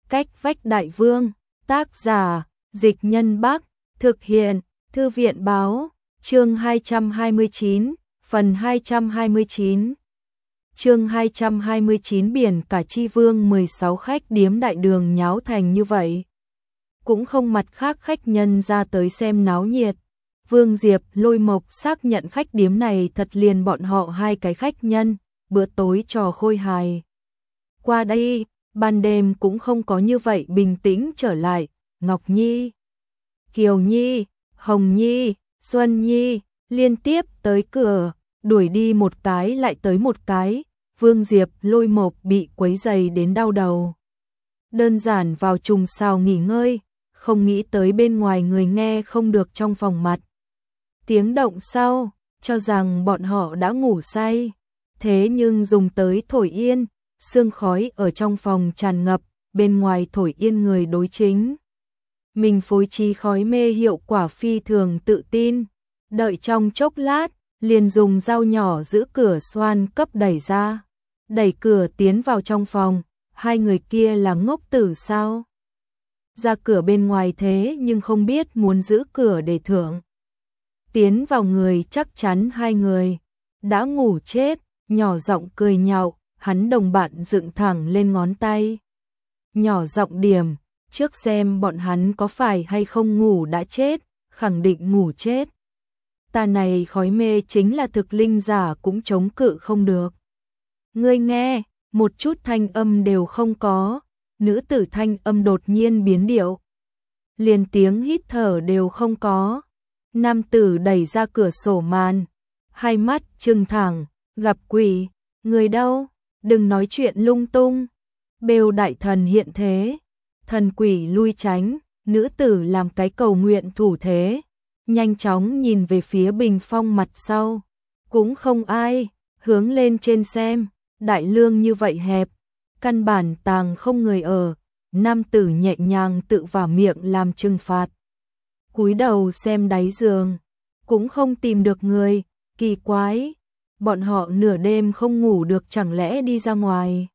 Cách vách đại vương, tác giả, Dịch Nhân Bắc, thực hiện, Thư viện báo, chương 229, phần 229. Chương 229 biển cả chi vương 16 khách điếm đại đường nháo thành như vậy. Cũng không mặt khác khách nhân ra tới xem náo nhiệt. Vương Diệp, Lôi Mộc xác nhận khách điếm này thật liền bọn họ hai cái khách nhân, bữa tối trò khôi hài. Qua đây, ban đêm cũng không có như vậy bình tĩnh trở lại, Ngọc Nhi, Kiều Nhi, Hồng Nhi, Xuân Nhi, liên tiếp tới cửa, đuổi đi một cái lại tới một cái, Vương Diệp, Lôi Mộc bị quấy rầy đến đau đầu. Đơn giản vào trùng sào nghỉ ngơi, không nghĩ tới bên ngoài người nghe không được trong phòng mặt. Tiếng động sau, cho rằng bọn họ đã ngủ say, thế nhưng dùng tới thổi yên, sương khói ở trong phòng tràn ngập, bên ngoài thổi yên người đối chính. Mình phối trí khói mê hiệu quả phi thường tự tin, đợi trong chốc lát, liền dùng dao nhỏ giữ cửa xoan cấp đẩy ra. Đẩy cửa tiến vào trong phòng, hai người kia là ngốc tử sao? Ra cửa bên ngoài thế nhưng không biết muốn giữ cửa để thưởng. Tiến vào người chắc chắn hai người đã ngủ chết, nhỏ giọng cười nhạo, hắn đồng bạn dựng thẳng lên ngón tay. Nhỏ giọng điểm, trước xem bọn hắn có phải hay không ngủ đã chết, khẳng định ngủ chết. Ta này khói mê chính là thực linh giả cũng chống cự không được. Ngươi nghe, một chút thanh âm đều không có, nữ tử thanh âm đột nhiên biến điệu. Liền tiếng hít thở đều không có. Nam tử đẩy ra cửa sổ màn, hai mắt trừng thẳng, gặp quỷ, người đâu, đừng nói chuyện lung tung. Bêu đại thần hiện thế, thần quỷ lui tránh, nữ tử làm cái cầu nguyện thủ thế, nhanh chóng nhìn về phía bình phong mặt sau, cũng không ai, hướng lên trên xem, đại lương như vậy hẹp, căn bản tàng không người ở, nam tử nhẹ nhàng tự vào miệng làm trừng phạt. Cúi đầu xem đáy giường, cũng không tìm được người, kỳ quái, bọn họ nửa đêm không ngủ được chẳng lẽ đi ra ngoài.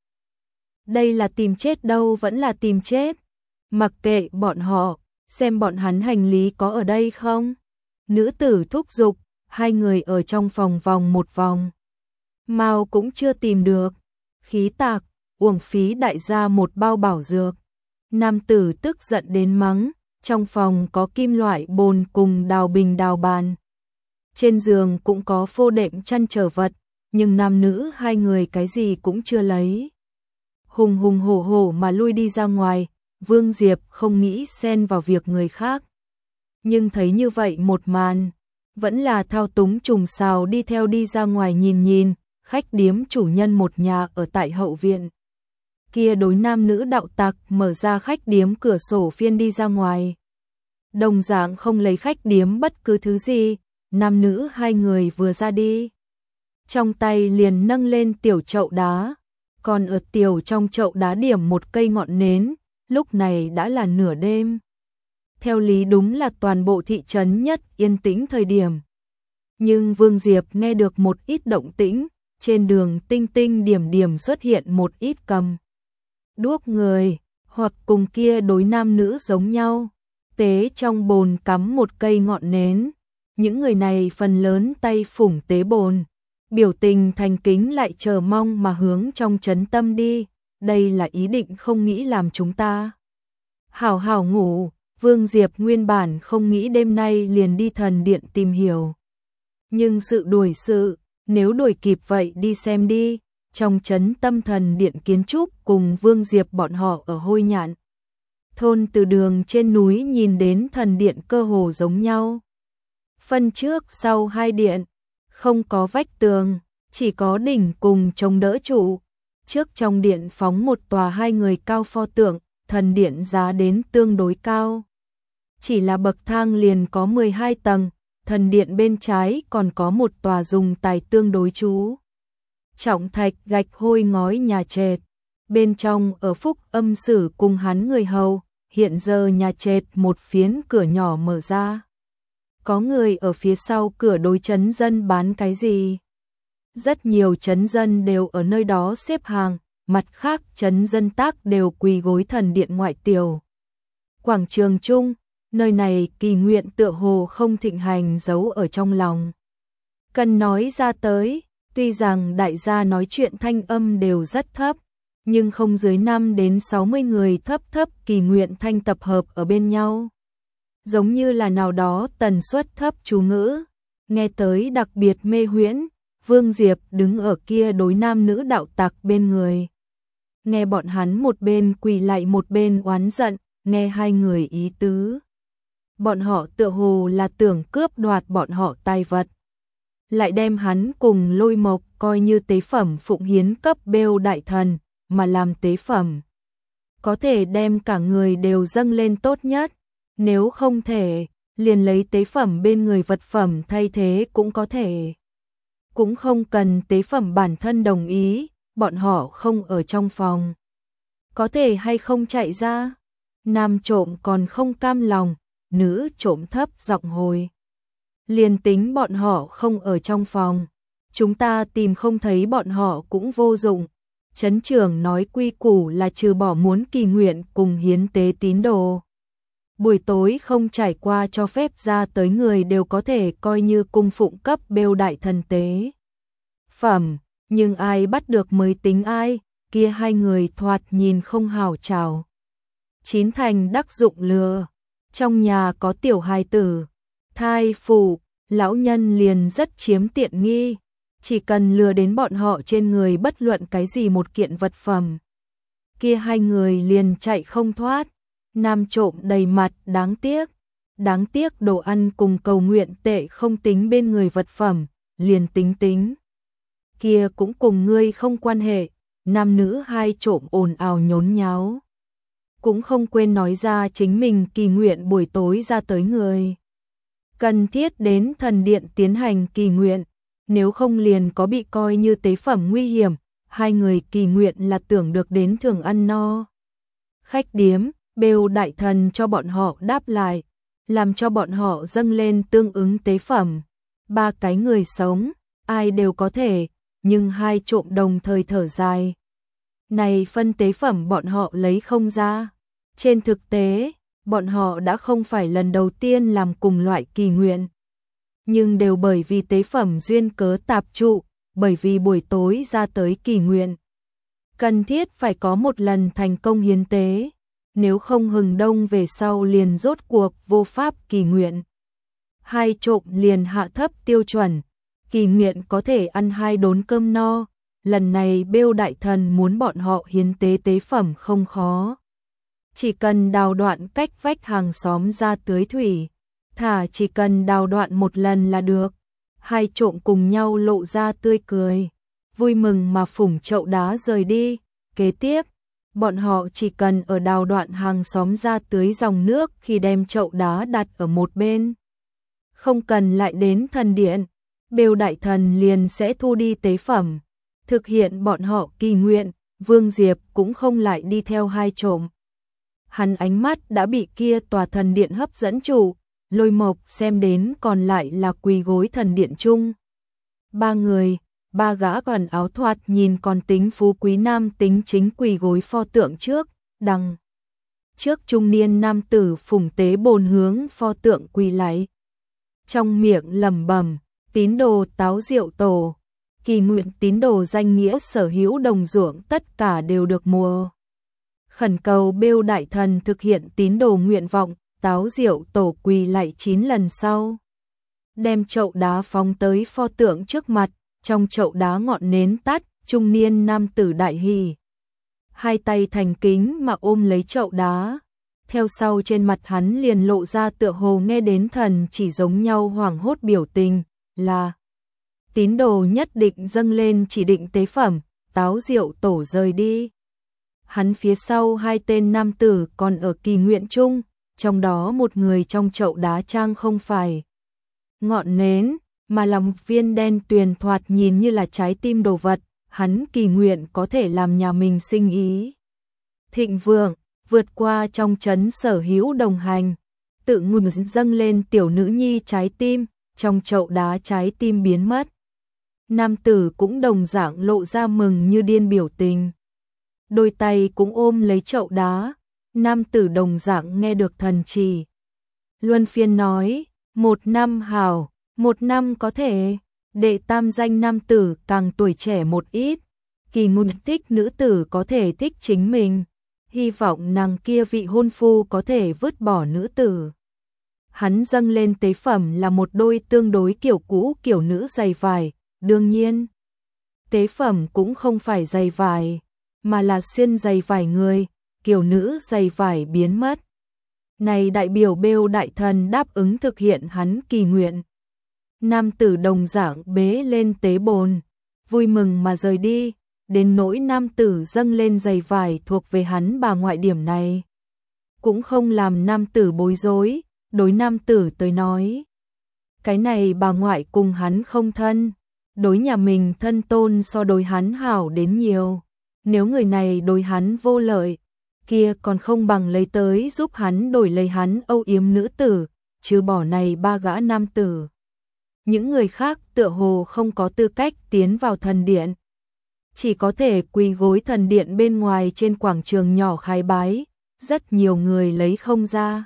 Đây là tìm chết đâu vẫn là tìm chết, mặc kệ bọn họ, xem bọn hắn hành lý có ở đây không. Nữ tử thúc giục, hai người ở trong phòng vòng một vòng. Mao cũng chưa tìm được, khí tạc, uổng phí đại gia một bao bảo dược. Nam tử tức giận đến mắng. Trong phòng có kim loại bồn cùng đào bình đào bàn. Trên giường cũng có phô đệm chăn trở vật, nhưng nam nữ hai người cái gì cũng chưa lấy. Hùng hùng hổ hổ mà lui đi ra ngoài, Vương Diệp không nghĩ xen vào việc người khác. Nhưng thấy như vậy một màn, vẫn là thao túng trùng sào đi theo đi ra ngoài nhìn nhìn, khách điếm chủ nhân một nhà ở tại hậu viện. Kia đối nam nữ đạo tặc mở ra khách điếm cửa sổ phiên đi ra ngoài. Đồng dạng không lấy khách điếm bất cứ thứ gì, nam nữ hai người vừa ra đi. Trong tay liền nâng lên tiểu chậu đá, còn ở tiểu trong chậu đá điểm một cây ngọn nến, lúc này đã là nửa đêm. Theo lý đúng là toàn bộ thị trấn nhất yên tĩnh thời điểm. Nhưng Vương Diệp nghe được một ít động tĩnh, trên đường tinh tinh điểm điểm xuất hiện một ít cầm đuốc người, hoặc cùng kia đối nam nữ giống nhau, tế trong bồn cắm một cây ngọn nến. Những người này phần lớn tay phủng tế bồn, biểu tình thành kính lại chờ mong mà hướng trong trấn tâm đi, đây là ý định không nghĩ làm chúng ta hảo hảo ngủ. Vương Diệp nguyên bản không nghĩ đêm nay liền đi thần điện tìm hiểu. Nhưng sự đuổi sự, nếu đuổi kịp vậy đi xem đi. Trong trấn tâm thần điện kiến trúc cùng Vương Diệp bọn họ ở Hôi Nhạn thôn từ đường trên núi nhìn đến thần điện cơ hồ giống nhau. Phân trước sau hai điện, không có vách tường, chỉ có đỉnh cùng chống đỡ trụ. Trước trong điện phóng một tòa hai người cao pho tượng, thần điện giá đến tương đối cao. Chỉ là bậc thang liền có 12 tầng, thần điện bên trái còn có một tòa dùng tài tương đối chú trọng thạch gạch hôi ngói nhà trệt. Bên trong ở Phúc Âm Sử cùng hắn người hầu, hiện giờ nhà trệt một phiến cửa nhỏ mở ra. Có người ở phía sau cửa đối trấn dân bán cái gì. Rất nhiều trấn dân đều ở nơi đó xếp hàng, mặt khác trấn dân tác đều quỳ gối thần điện ngoại tiểu. Quảng trường chung, nơi này kỳ nguyện tựa hồ không thịnh hành giấu ở trong lòng. Cần nói ra tới, tuy rằng đại gia nói chuyện thanh âm đều rất thấp, nhưng không dưới 5 đến 60 người thấp kỳ nguyện thanh tập hợp ở bên nhau. Giống như là nào đó tần suất thấp chú ngữ, nghe tới đặc biệt mê huyễn. Vương Diệp đứng ở kia đối nam nữ đạo tặc bên người. Nghe bọn hắn một bên quỳ lại một bên oán giận, nghe hai người ý tứ. Bọn họ tựa hồ là tưởng cướp đoạt bọn họ tài vật. Lại đem hắn cùng Lôi Mộc coi như tế phẩm phụng hiến cấp bêu đại thần, mà làm tế phẩm. Có thể đem cả người đều dâng lên tốt nhất, nếu không thể, liền lấy tế phẩm bên người vật phẩm thay thế cũng có thể. Cũng không cần tế phẩm bản thân đồng ý, bọn họ không ở trong phòng. Có thể hay không chạy ra? Nam trộm còn không cam lòng, nữ trộm thấp giọng hồi. Liền tính bọn họ không ở trong phòng, chúng ta tìm không thấy bọn họ cũng vô dụng. Trấn trưởng nói quy củ là trừ bỏ muốn kỳ nguyện cùng hiến tế tín đồ. Buổi tối không trải qua cho phép ra tới người đều có thể coi như cung phụng cấp bêu đại thần tế phẩm, nhưng ai bắt được mới tính ai, kia hai người thoạt nhìn không hào chào. Chín thành đắc dụng lừa, trong nhà có tiểu hài tử, thai phụ, lão nhân liền rất chiếm tiện nghi, chỉ cần lừa đến bọn họ trên người bất luận cái gì một kiện vật phẩm. Kia hai người liền chạy không thoát, nam trộm đầy mặt đáng tiếc đồ ăn cùng cầu nguyện tệ không tính bên người vật phẩm, liền tính. Kia cũng cùng ngươi không quan hệ, nam nữ hai trộm ồn ào nhốn nháo. Cũng không quên nói ra chính mình kỳ nguyện buổi tối ra tới người. Cần thiết đến thần điện tiến hành kỳ nguyện, nếu không liền có bị coi như tế phẩm nguy hiểm, hai người kỳ nguyện là tưởng được đến thường ăn no. Khách điếm, bêu đại thần cho bọn họ đáp lại, làm cho bọn họ dâng lên tương ứng tế phẩm. Ba cái người sống, ai đều có thể, nhưng hai trộm đồng thời thở dài. Này phân tế phẩm bọn họ lấy không ra. Trên thực tế, bọn họ đã không phải lần đầu tiên làm cùng loại kỳ nguyện. Nhưng đều bởi vì tế phẩm duyên cớ tạp trụ, bởi vì buổi tối ra tới kỳ nguyện. Cần thiết phải có một lần thành công hiến tế, nếu không hừng đông về sau liền rốt cuộc vô pháp kỳ nguyện. Hai trộm liền hạ thấp tiêu chuẩn, kỳ nguyện có thể ăn 2 đốn cơm no, lần này bêu đại thần muốn bọn họ hiến tế tế phẩm không khó. Chỉ cần đào đoạn cách vách hàng xóm ra tưới thủy, chỉ cần đào đoạn một lần là được. Hai trộm cùng nhau lộ ra tươi cười, vui mừng mà phủng chậu đá rời đi. Kế tiếp, bọn họ chỉ cần ở đào đoạn hàng xóm ra tưới dòng nước khi đem chậu đá đặt ở một bên. Không cần lại đến thần điện, bêu đại thần liền sẽ thu đi tế phẩm. Thực hiện bọn họ kỳ nguyện, Vương Diệp cũng không lại đi theo hai trộm. Hắn ánh mắt đã bị kia tòa thần điện hấp dẫn chủ, Lôi Mộc xem đến còn lại là quỳ gối thần điện chung. Ba người, ba gã còn áo thoạt nhìn còn tính phú quý nam tính chính quỳ gối pho tượng trước, đằng trước trung niên nam tử phủng tế bồn hướng pho tượng quỳ lạy. Trong miệng lẩm bẩm, tín đồ táo rượu tổ, kỳ nguyện tín đồ danh nghĩa sở hữu đồng ruộng tất cả đều được mua. Khẩn cầu bêu đại thần thực hiện tín đồ nguyện vọng, táo rượu tổ quỳ lạy 9 lần sau. Đem chậu đá phóng tới pho tượng trước mặt, trong chậu đá ngọn nến tắt, trung niên nam tử đại hỉ. Hai tay thành kính mà ôm lấy chậu đá. Theo sau trên mặt hắn liền lộ ra tựa hồ nghe đến thần chỉ giống nhau hoảng hốt biểu tình, là tín đồ nhất định dâng lên chỉ định tế phẩm, táo rượu tổ rời đi. Hắn phía sau hai tên nam tử còn ở kỳ nguyện chung, trong đó một người trong chậu đá trang không phải ngọn nến, mà là một viên đen tuyền thoạt nhìn như là trái tim đồ vật, hắn kỳ nguyện có thể làm nhà mình sinh ý thịnh vượng, vượt qua trong trấn sở hữu đồng hành, tự ngùn dâng lên tiểu nữ nhi trái tim, trong chậu đá trái tim biến mất. Nam tử cũng đồng dạng lộ ra mừng như điên biểu tình. đôi tay cũng ôm lấy chậu đá. Nam tử đồng dạng nghe được thần chỉ. Luân phiên nói, 1 năm hảo, 1 năm có thể. Đệ tam danh nam tử càng tuổi trẻ một ít. Kỳ Ngôn thích nữ tử có thể thích chính mình. Hy vọng nàng kia vị hôn phu có thể vứt bỏ nữ tử. Hắn dâng lên tế phẩm là một đôi tương đối kiểu cũ kiểu nữ giày vải. Đương nhiên, tế phẩm cũng không phải giày vải, mà là xuyên giày vải người, kiểu nữ giày vải biến mất. Này đại biểu Bêu đại thần đáp ứng thực hiện hắn kỳ nguyện. Nam tử đồng dạng bế lên tế bồn, vui mừng mà rời đi, đến nỗi nam tử dâng lên giày vải thuộc về hắn bà ngoại điểm này. Cũng không làm nam tử bối rối, đối nam tử tới nói. Cái này bà ngoại cùng hắn không thân, đối nhà mình thân tôn so đối hắn hảo đến nhiều. Nếu người này đối hắn vô lợi, kia còn không bằng lấy tới giúp hắn đổi lấy hắn âu yếm nữ tử, trừ bỏ này 3 gã nam tử. Những người khác tựa hồ không có tư cách tiến vào thần điện. Chỉ có thể quỳ gối thần điện bên ngoài trên quảng trường nhỏ khái bái, rất nhiều người lấy không ra.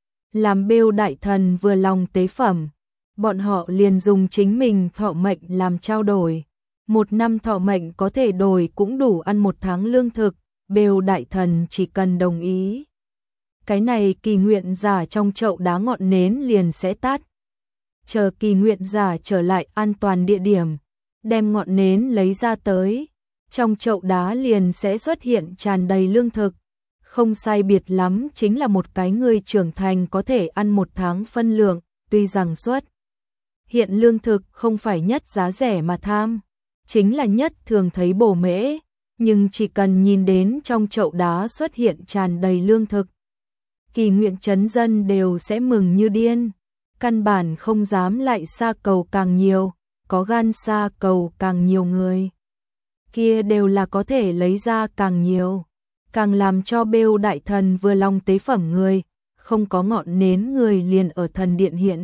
Làm Bêu đại thần vừa lòng tế phẩm, bọn họ liền dùng chính mình thọ mệnh làm trao đổi. 1 năm thọ mệnh có thể đổi cũng đủ ăn 1 tháng lương thực, Bêu đại thần chỉ cần đồng ý. Cái này kỳ nguyện giả trong chậu đá ngọn nến liền sẽ tắt. Chờ kỳ nguyện giả trở lại an toàn địa điểm, đem ngọn nến lấy ra tới, trong chậu đá liền sẽ xuất hiện tràn đầy lương thực. Không sai biệt lắm chính là một cái người trưởng thành có thể ăn 1 tháng phân lượng, tuy rằng xuất hiện lương thực không phải nhất giá rẻ mà tham, chính là nhất thường thấy bổ mễ, nhưng chỉ cần nhìn đến trong chậu đá xuất hiện tràn đầy lương thực, kỳ nguyện chấn dân đều sẽ mừng như điên, căn bản không dám lại xa cầu càng nhiều, có gan xa cầu càng nhiều người. Kia đều là có thể lấy ra càng nhiều, càng làm cho Bêu đại thần vừa lòng tế phẩm người, không có ngọn nến người liền ở thần điện hiện.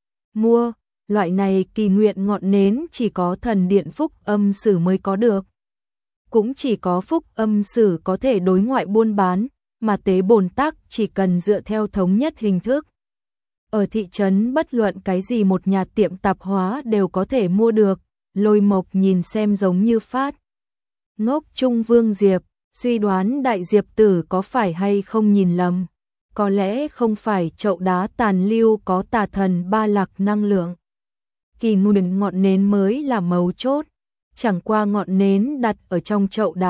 Mua, loại này kỳ nguyện ngọn nến chỉ có thần điện phúc âm sử mới có được. Cũng chỉ có phúc âm sử có thể đối ngoại buôn bán, mà tế bồn tắc chỉ cần dựa theo thống nhất hình thức. Ở thị trấn bất luận cái gì một nhà tiệm tạp hóa đều có thể mua được, Lôi Mộc nhìn xem giống như phát ngốc Trung Vương Diệp, suy đoán đại diệp tử có phải hay không nhìn lầm. Có lẽ không phải chậu đá tàn lưu có tà thần ba lạc năng lượng. Kỳ nguyện ngọn nến mới là mấu chốt, chẳng qua ngọn nến đặt ở trong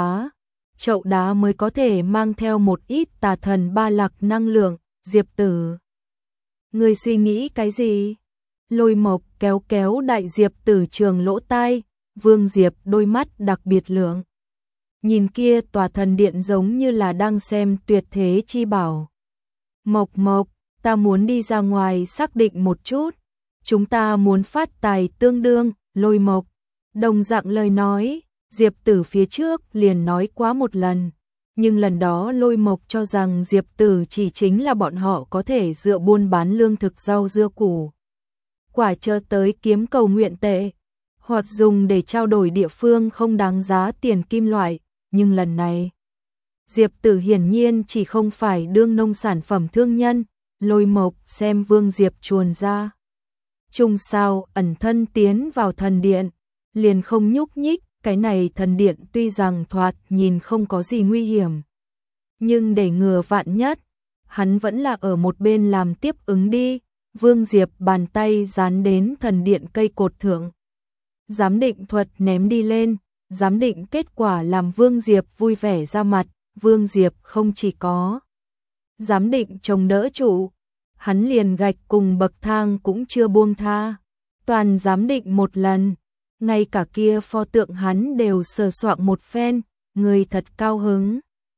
chậu đá mới có thể mang theo một ít tà thần ba lạc năng lượng. Diệp tử, người suy nghĩ cái gì? Lôi Mộc kéo kéo đại diệp tử trường lỗ tai, Vương Diệp đôi mắt đặc biệt lượng. Nhìn kia tòa thần điện giống như là đang xem tuyệt thế chi bảo. Mộc Mộc, ta muốn đi ra ngoài xác định một chút. Chúng ta muốn phát tài tương đương. Lôi Mộc đồng dạng lời nói, Diệp Tử phía trước liền nói quá một lần. Nhưng lần đó Lôi Mộc cho rằng Diệp Tử chỉ chính là bọn họ có thể dựa buôn bán lương thực rau dưa củ quả chờ tới kiếm cầu nguyện tệ, hoặc dùng để trao đổi địa phương không đáng giá tiền kim loại. Nhưng lần này, Diệp Tử hiển nhiên chỉ không phải đương nông sản phẩm thương nhân. Lôi Mộc xem Vương Diệp chuồn ra chung sao ẩn thân tiến vào thần điện, liền không nhúc nhích. Cái này thần điện tuy rằng thoạt nhìn không có gì nguy hiểm, nhưng để ngừa vạn nhất, hắn vẫn là ở một bên làm tiếp ứng đi. Vương Diệp bàn tay dán đến thần điện cây cột thượng, giám định thuật ném đi lên. Giám định kết quả làm Vương Diệp vui vẻ ra mặt. Vương Diệp không chỉ có giám định chống đỡ trụ, hắn liền gạch cùng bậc thang cũng chưa buông tha, toàn giám định một lần. Ngay cả kia pho tượng hắn đều sờ soạng một phen, người thật cao hứng.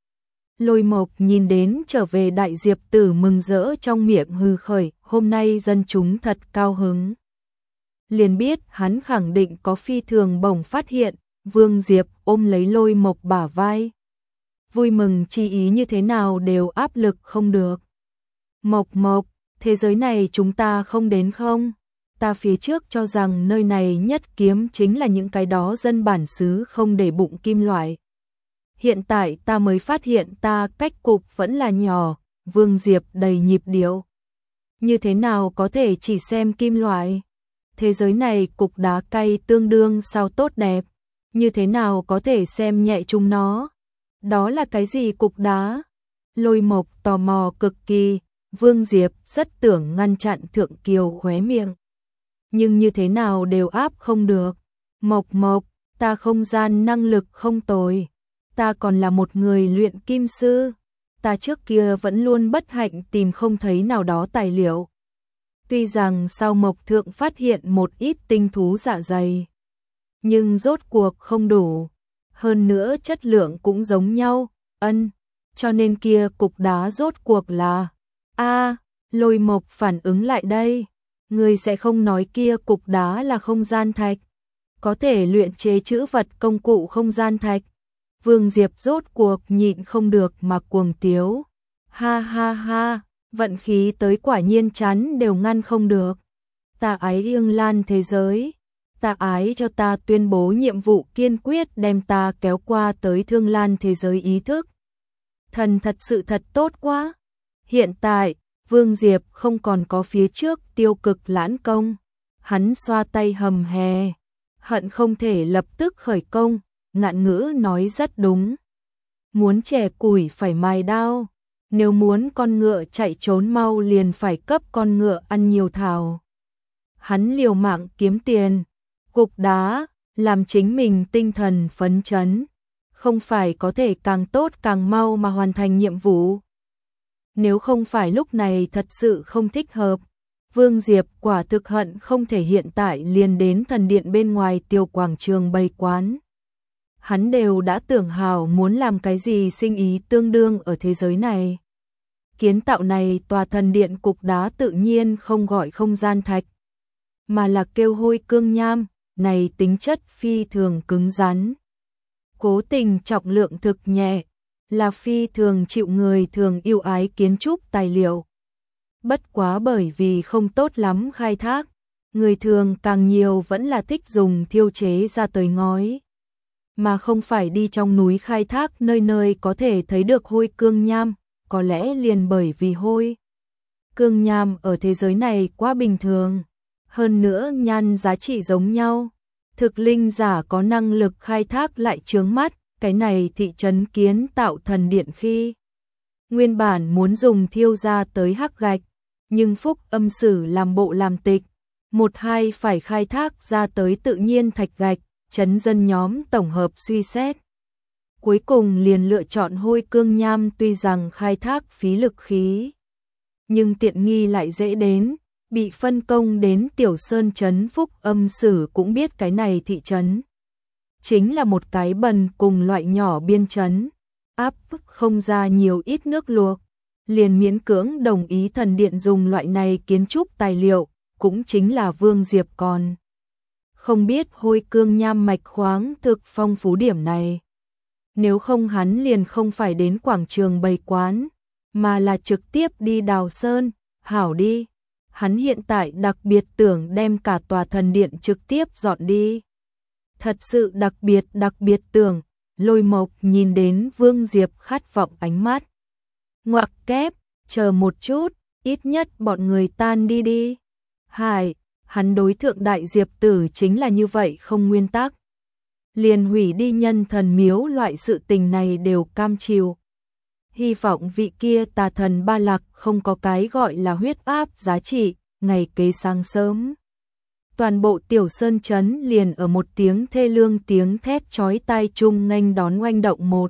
Lôi Mộc nhìn đến trở về đại diệp tử mừng rỡ trong miệng hừ khởi, hôm nay dân chúng thật cao hứng. Liền biết hắn khẳng định có phi thường bổng phát hiện. Vương Diệp ôm lấy Lôi Mộc bả vai, vui mừng chi ý như thế nào đều áp lực không được. Mộc Mộc, thế giới này chúng ta không đến không? Ta phía trước cho rằng nơi này nhất kiếm chính là những cái đó dân bản xứ không để bụng kim loại. Hiện tại ta mới phát hiện ta cách cục vẫn là nhỏ, Vương Diệp đầy nhịp điệu. Như thế nào có thể chỉ xem kim loại? Thế giới này cục đá cay tương đương sao tốt đẹp, như thế nào có thể xem nhẹ chúng nó? Đó là cái gì cục đá? Lôi Mộc tò mò cực kỳ, Vương Diệp rất tưởng ngăn chặn Thượng Kiều khóe miệng. Nhưng như thế nào đều áp không được. Mộc Mộc, ta không gian năng lực không tồi. Ta còn là một người luyện kim sư. Ta trước kia vẫn luôn bất hạnh tìm không thấy nào đó tài liệu. Tuy rằng sau Mộc Thượng phát hiện một ít tinh thú dạ dày, nhưng rốt cuộc không đủ. Hơn nữa chất lượng cũng giống nhau, cho nên kia cục đá rốt cuộc là... Lôi Mộc phản ứng lại đây. Người sẽ không nói kia cục đá là không gian thạch, có thể luyện chế trữ vật công cụ không gian thạch. Vương Diệp rốt cuộc nhịn không được mà cuồng tiếu. Ha ha ha, vận khí tới quả nhiên chắn đều ngăn không được. Ta ái Ương Lan thế giới. Ta ái cho ta tuyên bố nhiệm vụ kiên quyết đem ta kéo qua tới Thương Lan thế giới ý thức. Thần thật sự thật tốt quá. Hiện tại, Vương Diệp không còn có phía trước tiêu cực lãn công. Hắn xoa tay hầm hè, hận không thể lập tức khởi công, ngạn ngữ nói rất đúng. Muốn chẻ củi phải mài đao, nếu muốn con ngựa chạy trốn mau liền phải cấp con ngựa ăn nhiều thảo. Hắn liều mạng kiếm tiền, cục đá, làm chính mình tinh thần phấn chấn, không phải có thể càng tốt càng mau mà hoàn thành nhiệm vụ. Nếu không phải lúc này thật sự không thích hợp, Vương Diệp quả thực hận không thể hiện tại liền đến thần điện bên ngoài tiểu quảng trường bày quán. Hắn đều đã tưởng hào muốn làm cái gì sinh ý tương đương ở thế giới này. Kiến tạo này tòa thần điện cục đá tự nhiên không gọi không gian thạch, mà là kêu hôi cương nham, này tính chất phi thường cứng rắn. Cố tình trọng lượng thực nhẹ, là phi thường chịu người thường yêu ái kiến trúc tài liệu. Bất quá bởi vì không tốt lắm khai thác, người thường càng nhiều vẫn là thích dùng thiêu chế ra tới ngói, mà không phải đi trong núi khai thác nơi nơi có thể thấy được hôi cương nham, có lẽ liền bởi vì hôi cương nham ở thế giới này quá bình thường, hơn nữa nhan giá trị giống nhau, thực linh giả có năng lực khai thác lại chướng mắt. Cái này thị trấn kiến tạo thần điện khi nguyên bản muốn dùng thiêu ra tới hắc gạch, nhưng Phúc Âm Sử làm bộ làm tịch, một hai phải khai thác ra tới tự nhiên thạch gạch, trấn dân nhóm tổng hợp suy xét. Cuối cùng liền lựa chọn hôi cương nham, tuy rằng khai thác phí lực khí, nhưng tiện nghi lại dễ đến, bị phân công đến Tiểu Sơn trấn. Phúc Âm Sử cũng biết cái này thị trấn chính là một cái bần cùng loại nhỏ biên trấn, áp không ra nhiều ít nước luộc, liền miễn cưỡng đồng ý thần điện dùng loại này kiến trúc tài liệu, cũng chính là Vương Diệp còn không biết hôi cương nham mạch khoáng thực phong phú điểm này. Nếu không hắn liền không phải đến quảng trường bày quán, mà là trực tiếp đi đào sơn, hảo đi. Hắn hiện tại đặc biệt tưởng đem cả tòa thần điện trực tiếp dọn đi. Thật sự đặc biệt tưởng. Lôi Mộc nhìn đến Vương Diệp khát vọng ánh mắt. Ngoặc kép, chờ một chút, ít nhất bọn người tan đi đi. Hải, hắn đối thượng đại Diệp tử chính là như vậy không nguyên tắc. Liền hủy đi nhân thần miếu loại sự tình này đều cam chịu. Hy vọng vị kia tà thần Ba Lạc không có cái gọi là huyết áp giá trị. Ngày kế sáng sớm, toàn bộ Tiểu Sơn trấn liền ở một tiếng thê lương tiếng thét chói tai chung nghênh đón oanh động một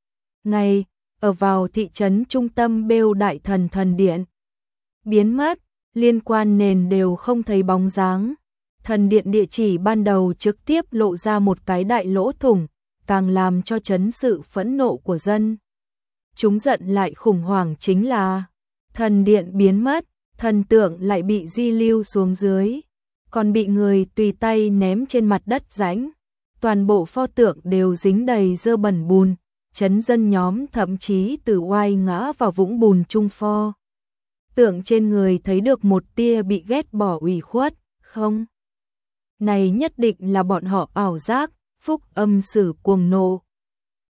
ngày, ở vào thị trấn trung tâm bêu đại thần thần điện. Biến mất, liên quan nền đều không thấy bóng dáng. Thần điện địa chỉ ban đầu trực tiếp lộ ra một cái đại lỗ thủng, càng làm cho trấn sự phẫn nộ của dân. Chúng giận lại khủng hoảng chính là thần điện biến mất, thần tượng lại bị di lưu xuống dưới, còn bị người tùy tay ném trên mặt đất rãnh. Toàn bộ pho tượng đều dính đầy dơ bẩn bùn, trấn dân nhóm thậm chí từ oai ngã vào vũng bùn chung pho tượng trên người thấy được một tia bị ghét bỏ ủy khuất. Không, này nhất định là bọn họ ảo giác. Phúc Âm Sử cuồng nộ.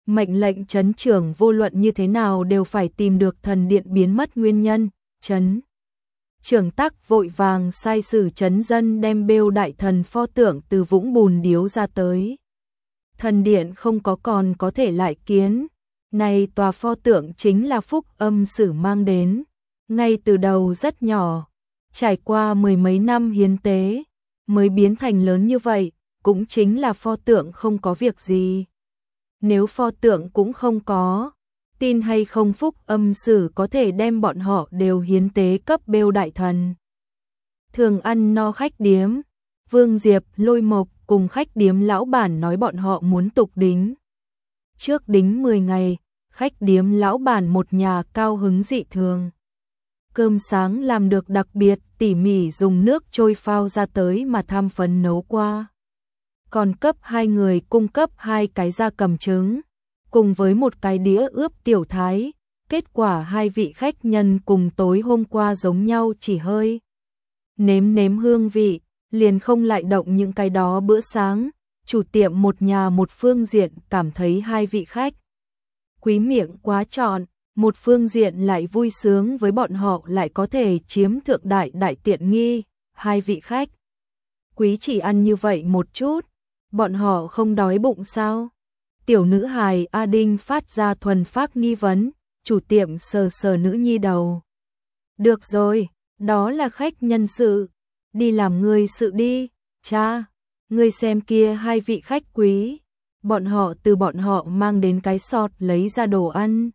Mệnh lệnh trấn trưởng vô luận như thế nào đều phải tìm được thần điện biến mất nguyên nhân. Trấn trưởng Tắc vội vàng sai sử trấn dân đem bêu đại thần pho tượng từ vũng bùn điếu ra tới. Thần điện không có còn có thể lại kiến. Này tòa pho tượng chính là Phúc Âm Sử mang đến. Ngay từ đầu rất nhỏ, trải qua mười mấy năm hiến tế, mới biến thành lớn như vậy, cũng chính là pho tượng không có việc gì. Nếu pho tượng cũng không có, tin hay không Phúc Âm Sử có thể đem bọn họ đều hiến tế cấp bêu đại thần. Thường ăn no khách điếm, Vương Diệp, Lôi Mộc cùng khách điếm lão bản nói bọn họ muốn tục đính. Trước đính 10 ngày, khách điếm lão bản một nhà cao hứng dị thường. Cơm sáng làm được đặc biệt tỉ mỉ dùng nước trôi phao ra tới mà tham phấn nấu qua. Còn cấp 2 người cung cấp 2 cái gia cầm trứng, cùng với một cái đĩa ướp tiểu thái. Kết quả 2 vị khách nhân cùng tối hôm qua giống nhau, chỉ hơi nếm nếm hương vị, liền không lại động những cái đó. Bữa sáng, chủ tiệm một nhà một phương diện cảm thấy 2 vị khách quý miệng quá tròn, một phương diện lại vui sướng với bọn họ lại có thể chiếm thượng đại tiện nghi. 2 vị khách quý chỉ ăn như vậy một chút, bọn họ không đói bụng sao? Tiểu nữ hài A Đinh phát ra thuần phác nghi vấn, chủ tiệm sờ sờ nữ nhi đầu. Được rồi, đó là khách nhân sự, đi làm người sự đi. Cha, ngươi xem kia 2 vị khách quý, bọn họ từ bọn họ mang đến cái sọt lấy ra đồ ăn.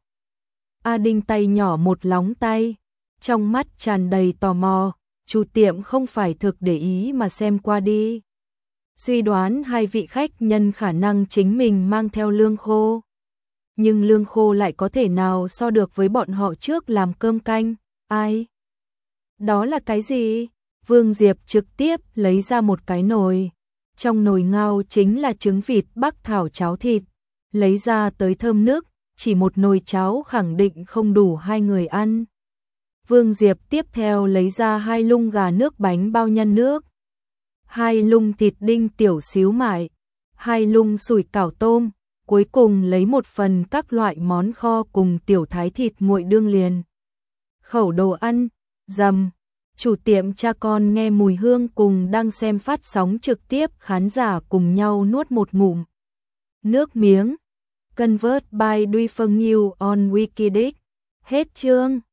A Đinh tay nhỏ một lóng tay, trong mắt tràn đầy tò mò, chủ tiệm không phải thực để ý mà xem qua đi. Suy đoán 2 vị khách nhân khả năng chính mình mang theo lương khô. Nhưng lương khô lại có thể nào so được với bọn họ trước làm cơm canh, ai? Đó là cái gì? Vương Diệp trực tiếp lấy ra một cái nồi. Trong nồi ngao chính là trứng vịt bắc thảo cháo thịt. Lấy ra tới thơm nước, chỉ một nồi cháo khẳng định không đủ 2 người ăn. Vương Diệp tiếp theo lấy ra 2 lung gà nước bánh bao nhân nước, 2 lung thịt đinh tiểu xíu mại, 2 lung sủi cảo tôm, cuối cùng lấy một phần các loại món kho cùng tiểu thái thịt nguội đương liền. Khẩu đồ ăn, dầm, chủ tiệm cha con nghe mùi hương cùng đang xem phát sóng trực tiếp khán giả cùng nhau nuốt một ngụm nước miếng. Convert by Duy Phương Nhiêu on Wikidic. Hết chương.